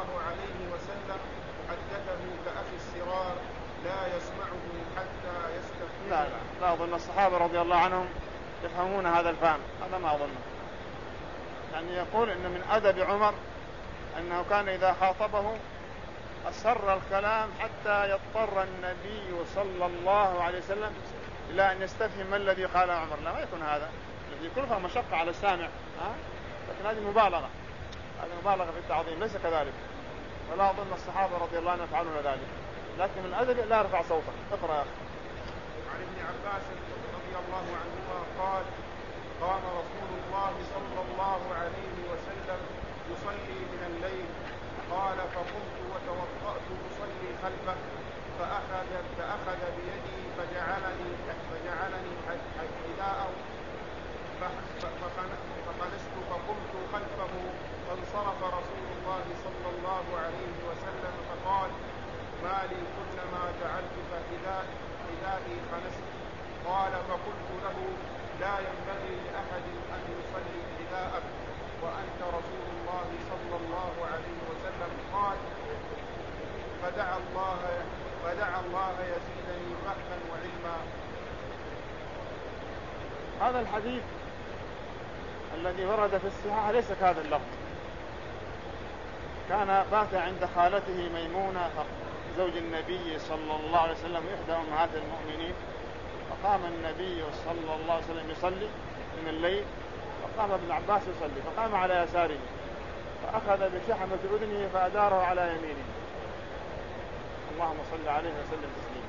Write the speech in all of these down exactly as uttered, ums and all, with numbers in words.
الله عليه وسلم حدثه كأخي السرار لا يسمعه حتى يستفهم. لا لا لا أظن الصحابة رضي الله عنهم يفهمون هذا الفهم، هذا ما أظنه. يعني يقول إن من أدب عمر أنه كان إذا خاطبه أسر الكلام حتى يضطر النبي صلى الله عليه وسلم إلى أن يستفهم ما الذي قال عمر. لا، ما يكون هذا الذي كلها مشقة على السامع، ها؟ لكن هذه مبالغة، هذه مبالغة في التعظيم، ليس كذلك. ولا أظن الصحابة رضي الله عنهم يفعلون ذلك، لكن من الأدب لا يرفع صوته. اقرأ يا أخي. عن ابن عباس رضي الله عنهما قال قام رسول الله صلى الله عليه وسلم يصلي من الليل، قال فقمت وتوضأت أصلي خلفه فأخذ, فأخذ بيدي فجعلني فجعلني حذاءه فخنست فقمت خلفه، فانصرف رسول الله صلى الله عليه وسلم فقال ما لي كلما جعلتك حذائي خنست؟ قال فقلت له لا ينبغي لأحد أن يصلي حذاءك وأنت رسول الله صلى الله عليه وسلم. قال فدعا الله فدعا الله يزيدني فهما وعلما. هذا الحديث الذي ورد في الصحاح ليس كهذا اللفظ. كان بات عند خالته ميمونة زوج النبي صلى الله عليه وسلم إحدى أمهات المؤمنين، فقام النبي صلى الله عليه وسلم يصلي من الليل، فقام ابن عباس يصلي، فقام على يساره فأخذ بشحمة أذنه فأداره على يمينه. اللهم صل عليه وسلم تسليما.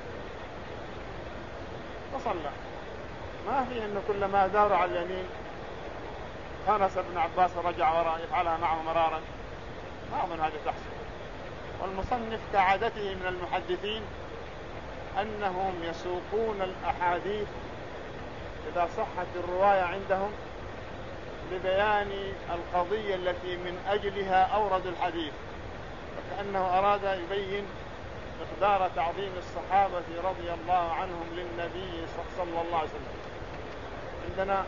فصلى. ما فيه أنه كلما أدار على اليمين خنس ابن عباس ورجع وراء يفعلها معه مرارا، ما أظن هذا تحصل. والمصنف كعادته من المحدثين أنهم يسوقون الأحاديث إذا صحت الرواية عندهم لبيان القضية التي من أجلها أورد الحديث، وكأنه أراد يبين مقدار تعظيم الصحابة رضي الله عنهم للنبي صلى الله عليه وسلم. عندنا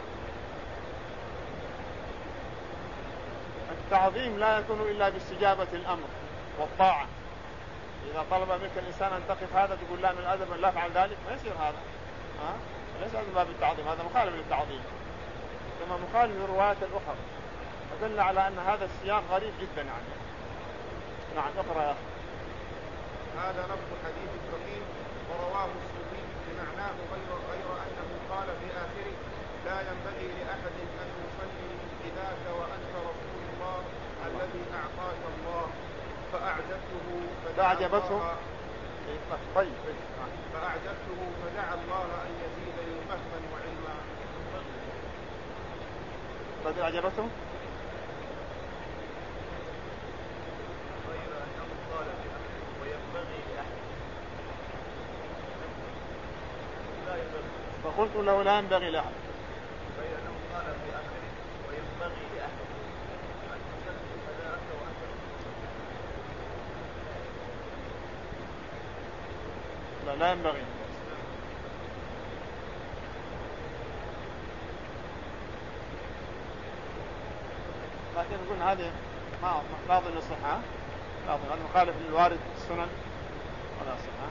التعظيم لا يكون إلا باستجابة الأمر والطاعة. إذا طلب منك الإنسان أن تقف هذا تقول لا من الأدب لا أفعل ذلك، ما يصير هذا، ها؟ ليس هذا باب التعظيم، هذا مخالف للتعظيم كما مخالف للروايات الأخرى، فدل على أن هذا السياق غريب جدا عنه. نعم اقرأ يا أخي. هذا لفظ حديث الفقيه ورواه السوقي بمعناه غير غير أنه قال في آخره لا ينبغي لأحد أن يصلي بذاك وأنت رسول الله الذي أعطاك الله. فأعجبته فأعجبته طيب فأعجبته فدعا الله أن يزيدني فهما وعلما. فأعجبته غير أنه قال وينبغي لأحد لا ينبغي، فقلت له لا ينبغي لأحد، غير أنه قال في آخره وينبغي لأحد أن تصلي فذاك وأنت لا لا ينبغي. لكن نقول هذه ما لا أظن الصحة، لا أظن هذا مخالف للوارد السنن ولا صحة.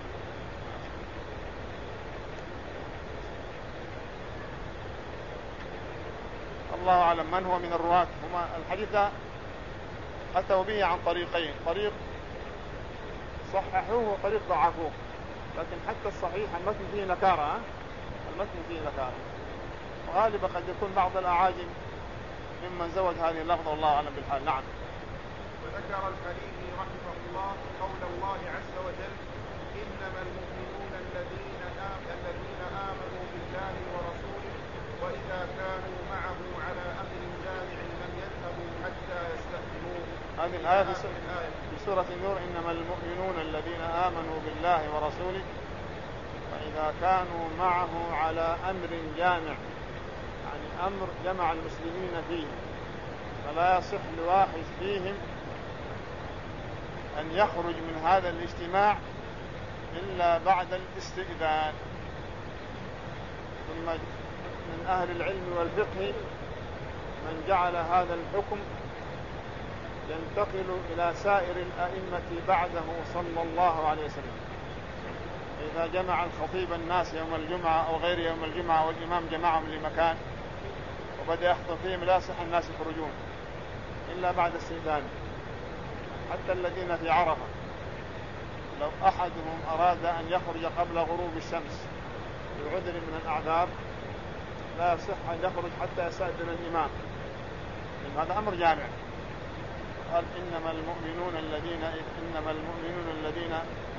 الله أعلم من هو من الرواة. هما الحديث أتوا به عن طريقين، طريق صححوه وطريق ضعفوه، لكن حتى الصحيح المتن فيه نكارة، المتن فيه نكارة، وغالبا قد يكون بعض الأعاجم ممن زود هذه اللفظة والله أعلم بالحال. نعم. وذكر الحليمي رحمه الله قول الله عز وجل إنما المؤمنون الذين الذين آمنوا بالله ورسوله وإذا كانوا معه على أمر جامع لم يذهبوا حتى يستأذنوه. هذه الآية في سورة النور إنما المؤمنون الذين آمنوا بالله ورسوله وإذا كانوا معه على أمر جامع، يعني أمر جمع المسلمين فيه، فلا يصح لواحد فيهم أن يخرج من هذا الاجتماع إلا بعد الاستئذان. ثم من أهل العلم والفقه من جعل هذا الحكم ينتقل إلى سائر الأئمة بعده صلى الله عليه وسلم. إذا جمع الخطيب الناس يوم الجمعة أو غير يوم الجمعة والإمام جمعهم لمكان وبدأ يخطب فيهم لا يصح الناس يخرجون إلا بعد استئذان. حتى الذين في عرفة لو أحدهم أراد أن يخرج قبل غروب الشمس بعذر من الأعذار لا يصح أن يخرج حتى يستأذن الإمام، لأن هذا أمر جامع. قال إنما المؤمنون الذين إنما المؤمنون الذين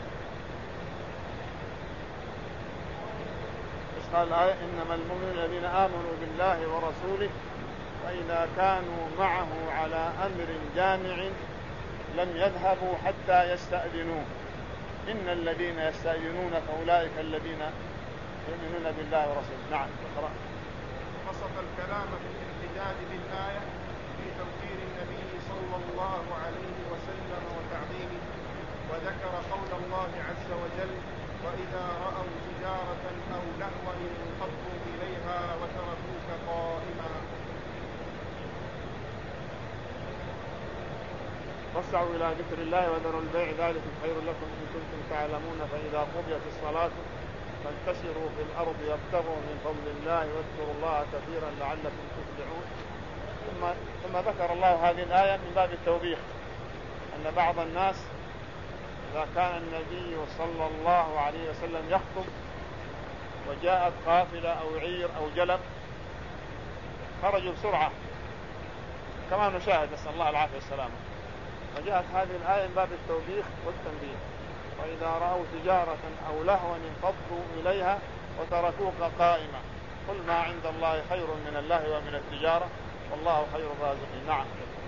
قال الآية إنما المؤمنون الذين آمنوا بالله ورسوله وإذا كانوا معه على أمر جامع لم يذهبوا حتى يستأذنوه إن الذين يستأذنون فأولئك الذين يؤمنون بالله ورسوله. نعم. قصد الكلام في الاحتجاج بالآية في توقير النبي صلى الله عليه وسلم وتعظيمه، وذكر قول الله عز وجل وإذا رأوا تجارة أو لهوا انفضوا إليها وتركوك قائما. واسعوا إلى ذكر الله وذروا البيع ذلك خير لكم إن كنتم تعلمون فإذا قضيت الصلاة فانتشروا في الأرض يبتغوا من فضل الله واذكروا الله كثيرا لعلكم تفلحون. ثم, ثم ذكر الله هذه الآية من باب التوبيخ أن بعض الناس إذا كان النبي صلى الله عليه وسلم يخطب وجاءت قافلة أو عير أو جلب خرجوا بسرعة كما نشاهد نسأل الله العافية والسلامة. فجاءت هذه الآية من باب التوبيخ والتنبيه وإذا رأوا تجارة أو لهوا انفضوا إليها وتركوك قائمة قل ما عند الله خير من الله ومن التجارة والله خير الرازقين. نعم.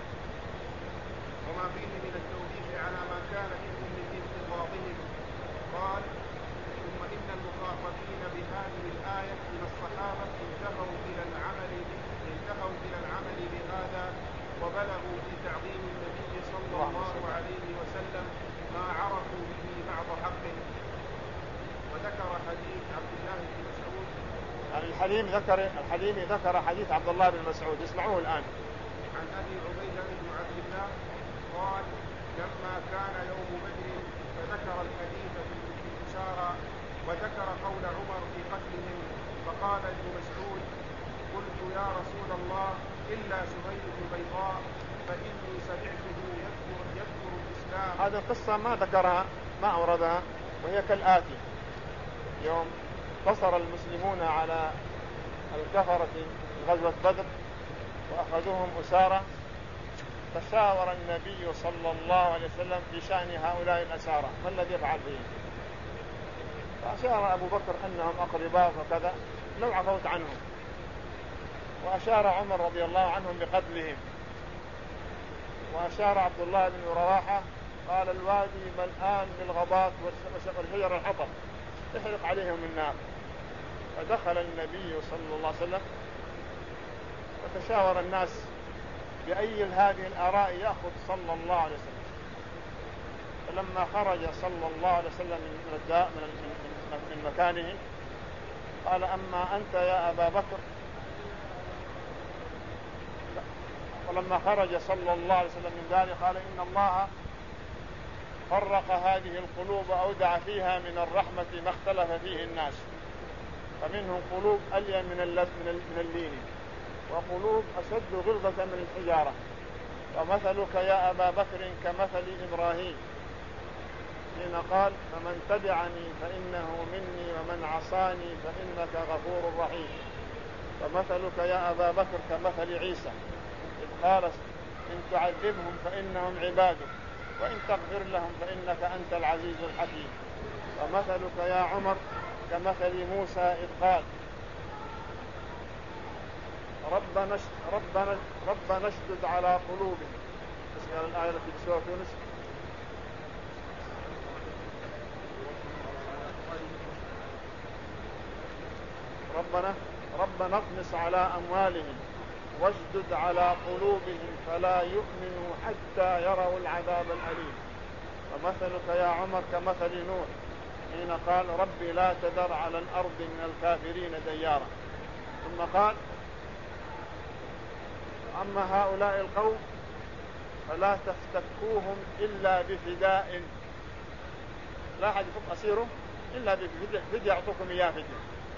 وما فيه من التوبيخ على ما كان منهم من انتقاضهم. قال ثم إن المخاطبين بهذه الآية من الصحابة انتهوا إلى العمل انتهوا إلى العمل بهذا وبلغوا في تعظيم النبي صلى الله عليه وسلم ما عرفوا به بعض حقه. وذكر حديث عبد الله بن مسعود يعني الحليم ذكر الحليم ذكر حديث عبد الله بن مسعود اسمعوه الآن. عن أبي عبيدة بن عبد الله قال لما كان يوم بدر فذكر الحديث في الإشارة وذكر قول عمر في قتلهم فقال ابن مسعود قلت يا رسول الله إلا سهيل بن بيضاء فإني سمعته يذكر, يذكر الإسلام. هذه القصة ما ذكرها ما أوردها وهي كالآتي: يوم انتصر المسلمون على الكفرة في غزوة بدر وأخذوهم أسارى تشاور النبي صلى الله عليه وسلم في شأن هؤلاء الأسارى ما الذي يفعل بهم. فأشار أبو بكر أنهم أقرباء وكذا لو عفوت عنهم، وأشار عمر رضي الله عنهم بقتلهم، وأشار عبد الله بن رواحة قال الوادي ملآن بالغابات والشجر الحطب احرق عليهم النار. فدخل النبي صلى الله عليه وسلم وتشاور الناس بأي هذه الآراء يأخذ صلى الله عليه وسلم. فلما خرج صلى الله عليه وسلم من الداء من مكانه قال أما أنت يا أبا بكر. ولما خرج صلى الله عليه وسلم من ذلك قال إن الله فرق هذه القلوب أودع فيها من الرحمة ما اختلف فيه الناس، فمنهم قلوب ألين من اللين وقلوب أشد غلظة من الحجارة، ومثلك يا أبا بكر كمثل إبراهيم حين قال فمن تبعني فإنه مني ومن عصاني فإنك غفور رحيم، ومثلك يا أبا بكر كمثل عيسى إذ قال إن تعذبهم فإنهم عبادك وإن تغفر لهم فإنك أنت العزيز الحكيم، ومثلك يا عمر كمثل موسى إذ قال ربنا ربنا ربنا اشدد على قلوبهم. اسمع الآية التي في سورة يونس ربنا ربنا اطمس على أموالهم واشدد على قلوبهم فلا يؤمنوا حتى يروا العذاب الأليم، ومثلك يا عمر كمثل نوح حين قال ربي لا تذر على الأرض من الكافرين ديارا. ثم قال أما هؤلاء القوم فلا تفتكوهم إلا بفداء. لا أحد يفك أسيره إلا بفدية يعطوكم إياه فدية.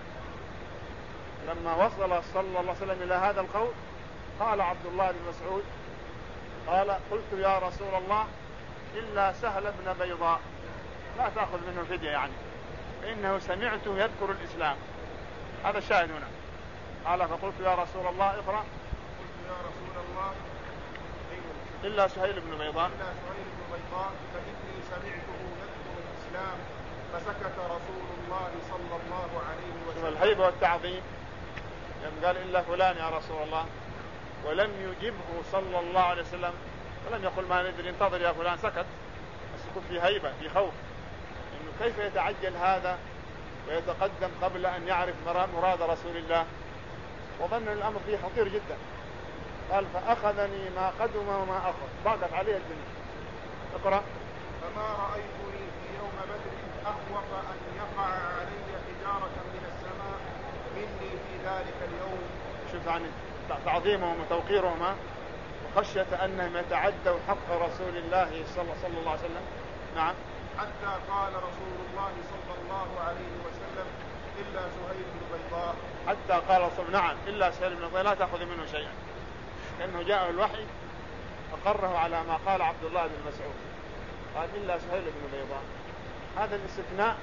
لما وصل صلى الله عليه وسلم إلى هذا القول قال عبد الله بن مسعود قال قلت يا رسول الله إلا سهل بن بيضاء لا تأخذ منه فدية يعني، فإنه سمعته يذكر الإسلام. هذا الشاهد هنا. قال فقلت يا رسول الله اقرأ. قلت يا رسول الله إلا سهيل بن بيضاء إلا سهيل بن بيضاء فإني سمعته يذكر الإسلام فسكت رسول الله صلى الله عليه وسلم. الهيبة والتعظيم لما قال إلا فلان يا رسول الله ولم يجبه صلى الله عليه وسلم ولم يقل ما ندري انتظر يا فلان، سكت، بس يكون في هيبة في خوف إنه كيف يتعجل هذا ويتقدم قبل أن يعرف مراد رسول الله، وظن الأمر فيه خطير جدا. قال فأخذني ما قدم وما أخذ، ضاقت عليه الدنيا. اقرأ. فما رأيتني في يوم بدر أخوف أن يقع علي حجارة من السماء مني في ذلك اليوم. شوف عن تعظيمهم وتوقيرهما وخشية أنهم يتعدوا حق رسول الله صلى الله عليه وسلم. نعم. حتى قال رسول الله صلى الله عليه وسلم إلا سهيل بن بيضاء. حتى قال رسول نعم إلا سهيل بن بيضاء لا تأخذ منه شيئا، لأنه جاء الوحي أقره على ما قال عبد الله بن مسعود، قال إلا سهيل بن بيضاء. هذا الاستثناء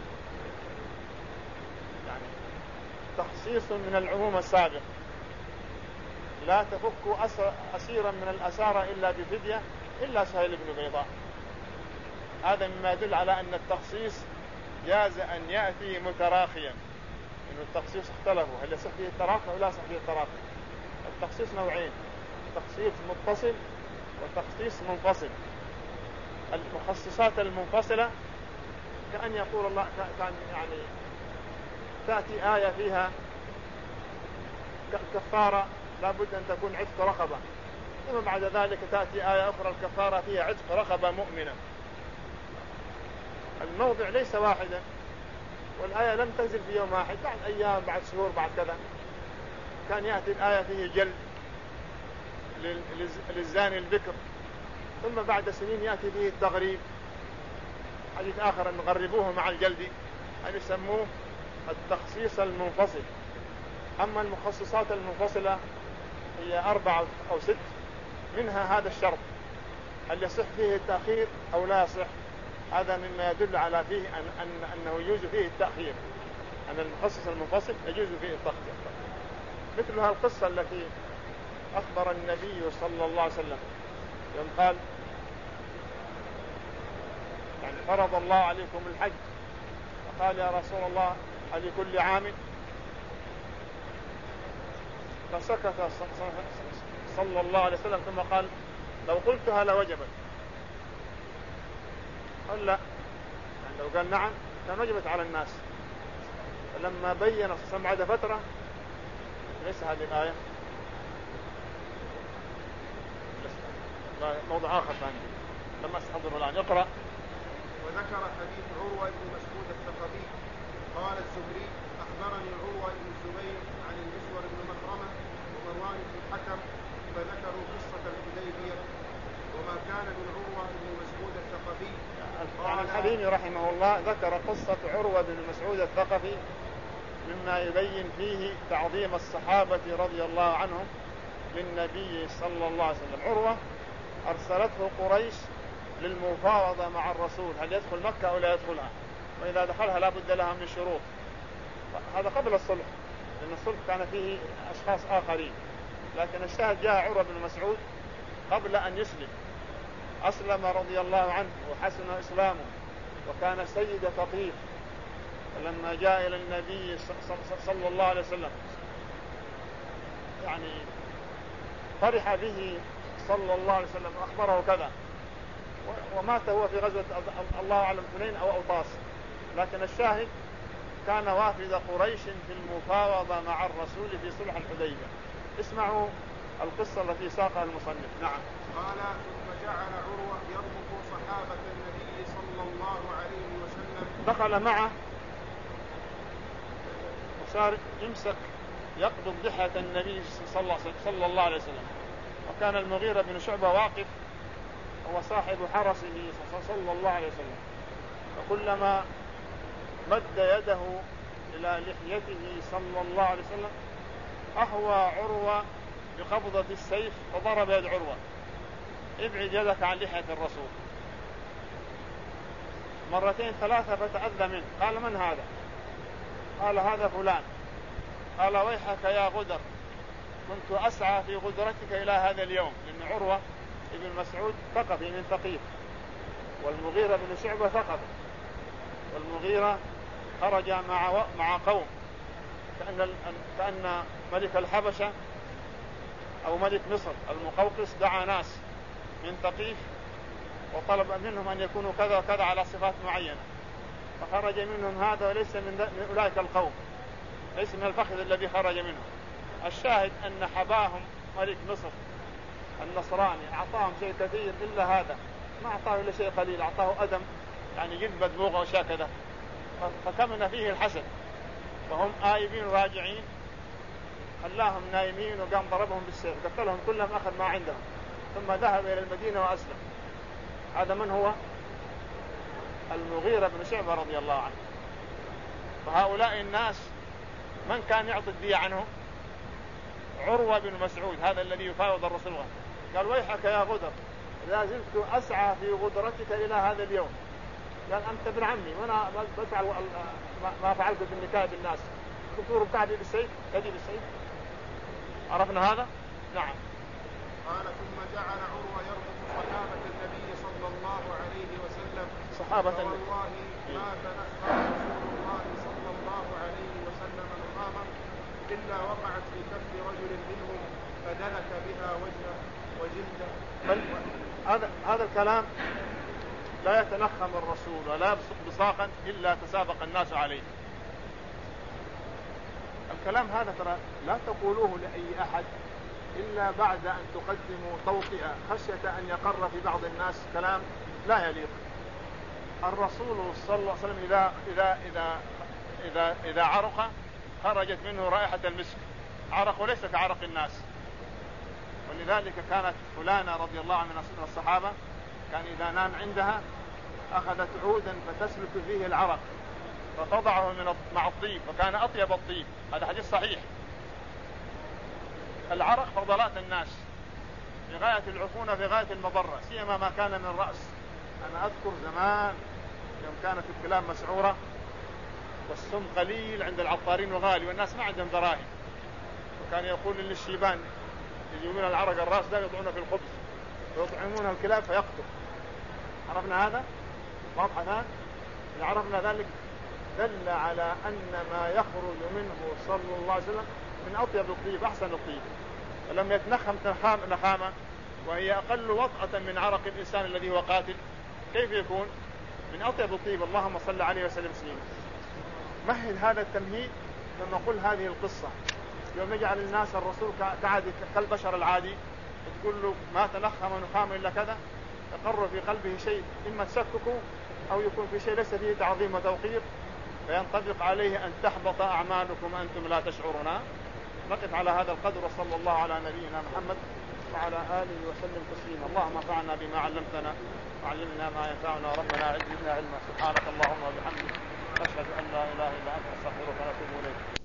يعني تخصيص من العموم السابق، لا تفك أسيرا من الأسارة إلا بفدية إلا سهيل بن بيضاء. هذا مما يدل على أن التخصيص جاز أن يأتي متراخيا، إنه التخصيص اختلفوا هل يصح فيه التراخي أو لا يصح فيه التراخي. التخصيص نوعين، تخصيص متصل وتخصيص منفصل. المخصصات المنفصلة كأن يقول الله كان يعني تأتي آية فيها كفارة لابد أن تكون عتق رقبة، ثم بعد ذلك تأتي آية أخرى الكفارة فيها عتق رقبة مؤمنة. الموضع ليس واحدا، والآية لم تنزل في يوم واحد، بعد أيام بعد شهور بعد كذا. كان يأتي الآية فيه جلد للزاني البكر، ثم بعد سنين يأتي فيه التغريب، حديث آخر أن نغربوه مع الجلد، أن يسموه التخصيص المنفصل. أما المخصصات المنفصلة هي أربعة أو ست، منها هذا الشرط هل يصح فيه التأخير أو لا يصح. هذا مما يدل على فيه أن أن أنه يجوز فيه التأخير، أن المخصص المنفصل يجوز فيه التأخير. مثل القصة التي أخبر النبي صلى الله عليه وسلم يوم قال يعني فرض الله عليكم الحج، فقال يا رسول الله هل كل عام؟ فسكت صلى الله عليه وسلم ثم قال لو قلتها لوجبت. قال لا، يعني لو قال نعم كان وجبت على الناس. فلما بين بعد فترة ليس هذه الآية، موضوع آخر ثاني لما أستحضره الآن. يقرأ. وذكر حديث عروة بن مسعود الثقفي قال الزهري أخبرني عروة بن الزبير عن المسور بن مخرمة ومروان بن الحكم فذكروا قصة الحديبية وما كان من عروة بن مسعود الثقفي. عن الحليمي رحمه الله ذكر قصة عروة بن مسعود الثقفي مما يبين فيه تعظيم الصحابة رضي الله عنهم للنبي صلى الله عليه وسلم. عروة أرسلته قريش للمفاوضة مع الرسول هل يدخل مكة أو لا يدخلها، وإذا دخلها لا بد لها من الشروط. هذا قبل الصلح، لأن الصلح كان فيه أشخاص آخرين، لكن الشاهد جاء عروة بن مسعود قبل أن يسلم، أسلم رضي الله عنه وحسن إسلامه وكان سيد ثقيف. فلما جاء إلى النبي صلى الله عليه وسلم يعني فرح به صلى الله عليه وسلم أخبره كذا، ومات هو في غزوة الله أعلم حنين أو أوطاس. لكن الشاهد كان وافد قريش في المفاوضة مع الرسول في صلح الحديبية. اسمعوا القصة التي ساقها المصنف. نعم. قال ثم جعل عروة يربط صحابة النبي صلى الله عليه وسلم، دخل معه وصار يمسك يقبض ضحية النبي صلى الله عليه وسلم، وكان المغيرة بن شعبة واقف هو صاحب حرسه صلى الله عليه وسلم، فكلما مد يده إلى لحيته صلى الله عليه وسلم أهوى عروة بقبضة السيف فضرب يد عروة: ابعد يدك عن لحية الرسول. مرتين ثلاثة فتأذى منه، قال: من هذا؟ قال: هذا فلان. قال: ويحك يا غدر، كنت أسعى في غدرتك إلى هذا اليوم. لأن عروة ابن مسعود ثقفي من ثقيف، والمغيرة بن شعبة ثقفي، والمغيرة خرج مع مع قوم، كأن كأن ملك الحبشة أو ملك مصر المقوقس دعا ناس من ثقيف وطلب منهم أن يكونوا كذا وكذا على صفات معينة، فخرج منهم هذا وليس من أولئك القوم، ليس من الفخذ الذي خرج منه. الشاهد أن حباهم ملك مصر النصراني أعطاهم شيء كثير إلا هذا، ما أعطاه إلا شيء قليل، أعطاه أدم يعني جلد مدبوغة وشيء كذا، فكمن فيه الحسد، فهم آيبين راجعين، خلاهم نايمين وقام ضربهم بالسيف، قتلهم كلهم، أخذ ما عندهم، ثم ذهب إلى المدينة وأسلم. هذا من هو؟ المغيرة بن شعبة رضي الله عنه. فهؤلاء الناس من كان يعطي الدية عنهم؟ عروة بن مسعود، هذا الذي يفاوض الرسول. قال: ويحك يا غدر، لا زلت أسعى في غدرتك إلى هذا اليوم. قال: أنت ابن عمي، وأنا بفعل ما فعلت بالنكاح بالناس، كفور بكعبي بالسيف، كذي بالسيف. عرفنا هذا؟ نعم. قال: ثم جعل عروة يربط صحابة النبي صلى الله عليه وسلم صحابة والله ما تنخى رسول الله صلى الله عليه وسلم نخامة إلا وقعت في كف رجل منهم فدلك بها وجهه وجلده. بل هذا هذا الكلام لا يتنخم الرسول ولا يبصق بصاقا إلا تسابق الناس عليه. الكلام هذا ترى لا تقولوه لأي أحد إلا بعد أن تقدموا توطئة خشية أن يقر في بعض الناس كلام لا يليق. الرسول صلى الله عليه وسلم إذا إذا إذا إذا إذا عرق خرجت منه رائحة المسك، عرق ليس كعرق الناس. ولذلك كانت فلانة رضي الله عنها من الصحابة كان إذا نام عندها أخذت عودا فتسلك فيه العرق فتضعه من مع الطيب، وكان أطيب الطيب. هذا حديث صحيح. العرق فضلات الناس في غاية العفونة، في غاية المضرة، سيما ما كان من رأس. أنا أذكر زمان يوم كانت الكلاب مسعورة والسم قليل عند العطارين وغالي والناس ما عندهم دراهم، وكان يقول للشيبان يجيبون العرق الرأس ده يضعونه في الخبز ويطعمون الكلاب فيقتل. عرفنا هذا؟ واضح الآن؟ إذا عرفنا ذلك دل على أن ما يخرج منه صلى الله عليه وسلم من أطيب الطيب أحسن الطيب، فلم يتنخم نخامة وهي أقل وطأة من عرق الإنسان الذي هو قاتل، كيف يكون من أطيب الطيب؟ اللهم صل عليه وسلم سليما. مهد هذا التمهيد لما قل هذه القصة. يوم يجعل الناس الرسول كعادي كالبشر العادي، تقول له ما تنخم نخام إلا كذا، يقر في قلبه شيء إما تسككه أو يكون في شيء ليس فيه تعظيم وتوقير، فينطبق عليه أن تحبط أعمالكم أنتم لا تشعرون. نقف على هذا القدر، وصلى الله على نبينا محمد وعلى آله وسلم تسليما. اللهم انفعنا بما علمتنا وعلمنا ما ينفعنا، ربنا علمنا علما. سبحانك اللهم وبحمدك، نشهد أن لا إله إلا أنت، نستغفرك ونتوب إليك.